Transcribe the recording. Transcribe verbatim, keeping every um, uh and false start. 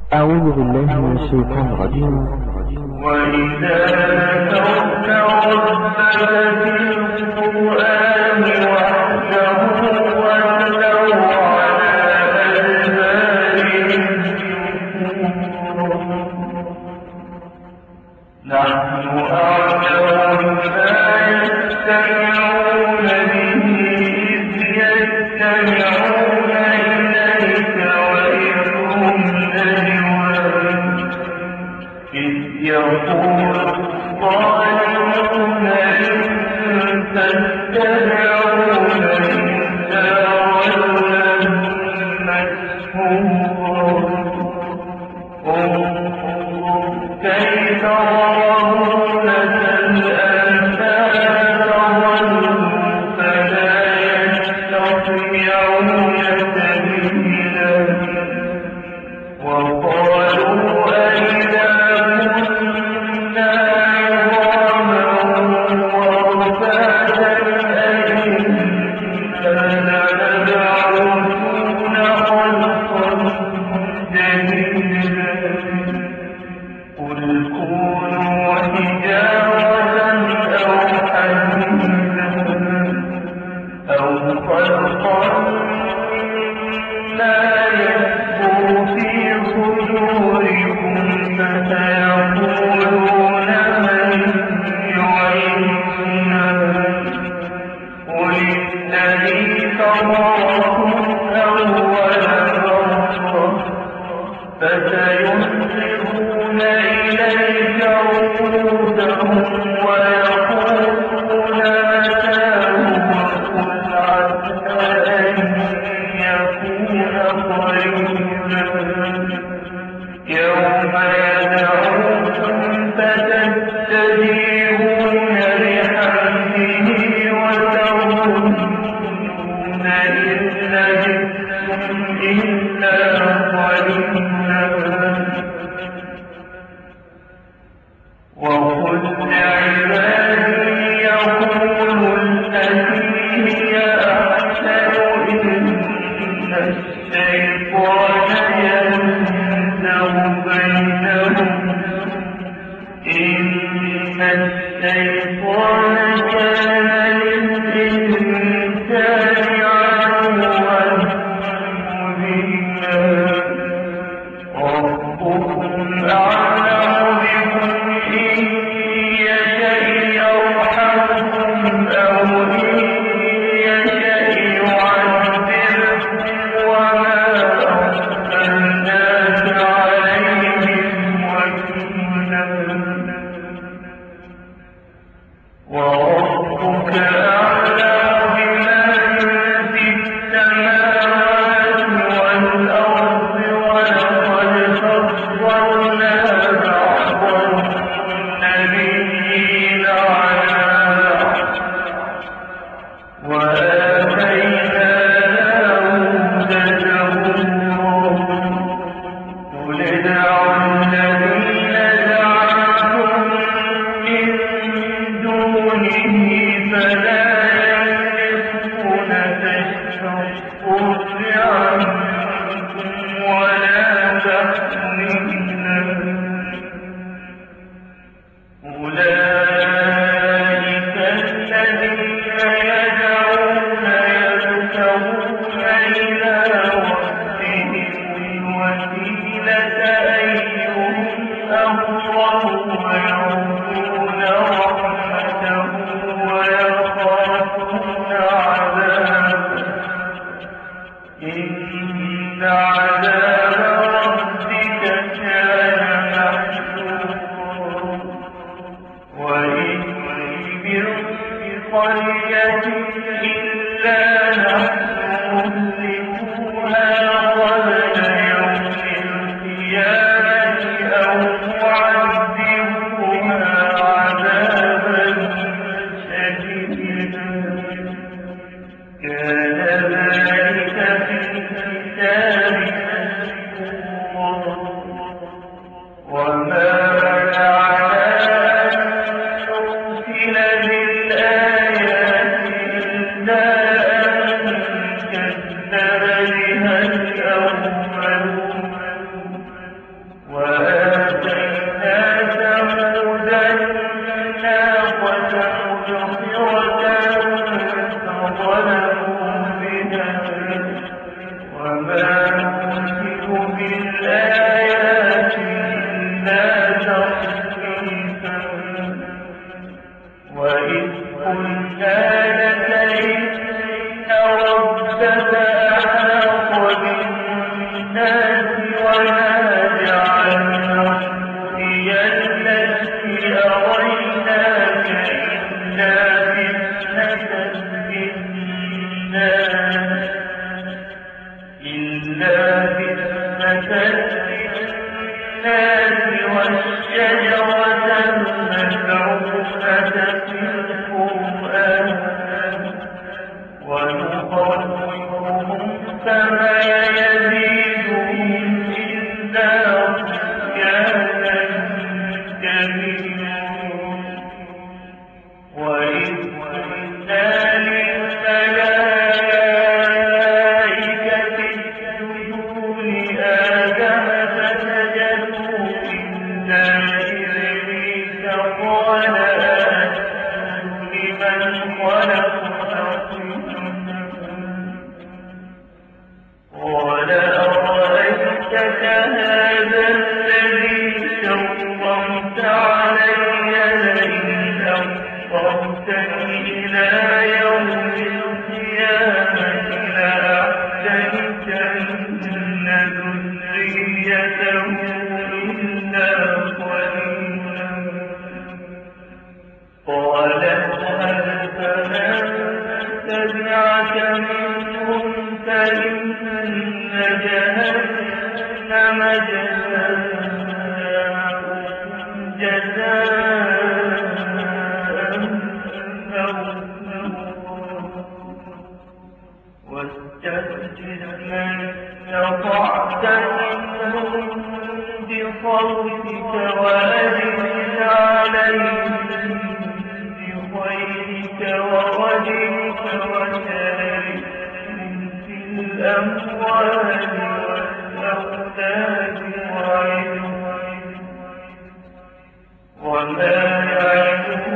أعوذ بالله من الشيطان الرجيم. وإذا ذكرت ربك في القرآن وحده ولوا على أدبارهم نفورا. نحن أعلم بما يستمعون به إذ يستمعون إليك وإذ هم نجوى إذ يقول الظالمون إن تتبعون إلا رجلا مسحورا. انظر كيف ضربوا لك الأمثال فضلوا فلا يستطيعون سبيلا. وقالوا أئذا كنا عظاما ورفاتا أئنا لمبعوثون خلقا جديدا. قل كونوا حجارة أو حديدا أو خلقا مما يكبر في صدوركم فسيقولون من يعيدنا. قل الذي فطركم أول مرة فسينغضون إليك رؤوسهم ويقولون متاه وقل عسى أن يكون قريبا. يوم يدعوكم فتستجيبون بحمده وتظنون إن لبثتم إلا قليلا. وقل لعبادي يقولوا التي هي أحسن إن الشيطان ينزغ بينهم إن الشيطان كان للإنسان عدوا مبينا. ربكم أعلم بكم إن يشأ يرحمكم أو إن يشأ يعذبكم وما أرسلناك عليهم وكيلا. وربك أعلم بمن في السماوات والأرض ولقد فضلنا بعض النبيين على بعض وآتينا داود زبورا. قل ادعوا الذين زعمتم من دونه فلا يملكون كشف الضر عنكم ولا تحويلا. أولئك الذين يدعون يبتغون إلى ربهم الوسيلة أيهم أقرب ويرجون رحمته ويخافون عذابه. إن عذاب ربك كان محذورا. وإن من قرية إلا نحن مهلكوها قبل يوم القيامة أو معذبوها ذريته إلا قليلا قال هل تبعك منهم فإن جهنم جزاؤكم جزاء واستفزز من استطعت منهم بصوتك وأجلب عليهم بخيرك ورجلك وشاركهم في الأموال والأولاد وعدهم وما يعدهم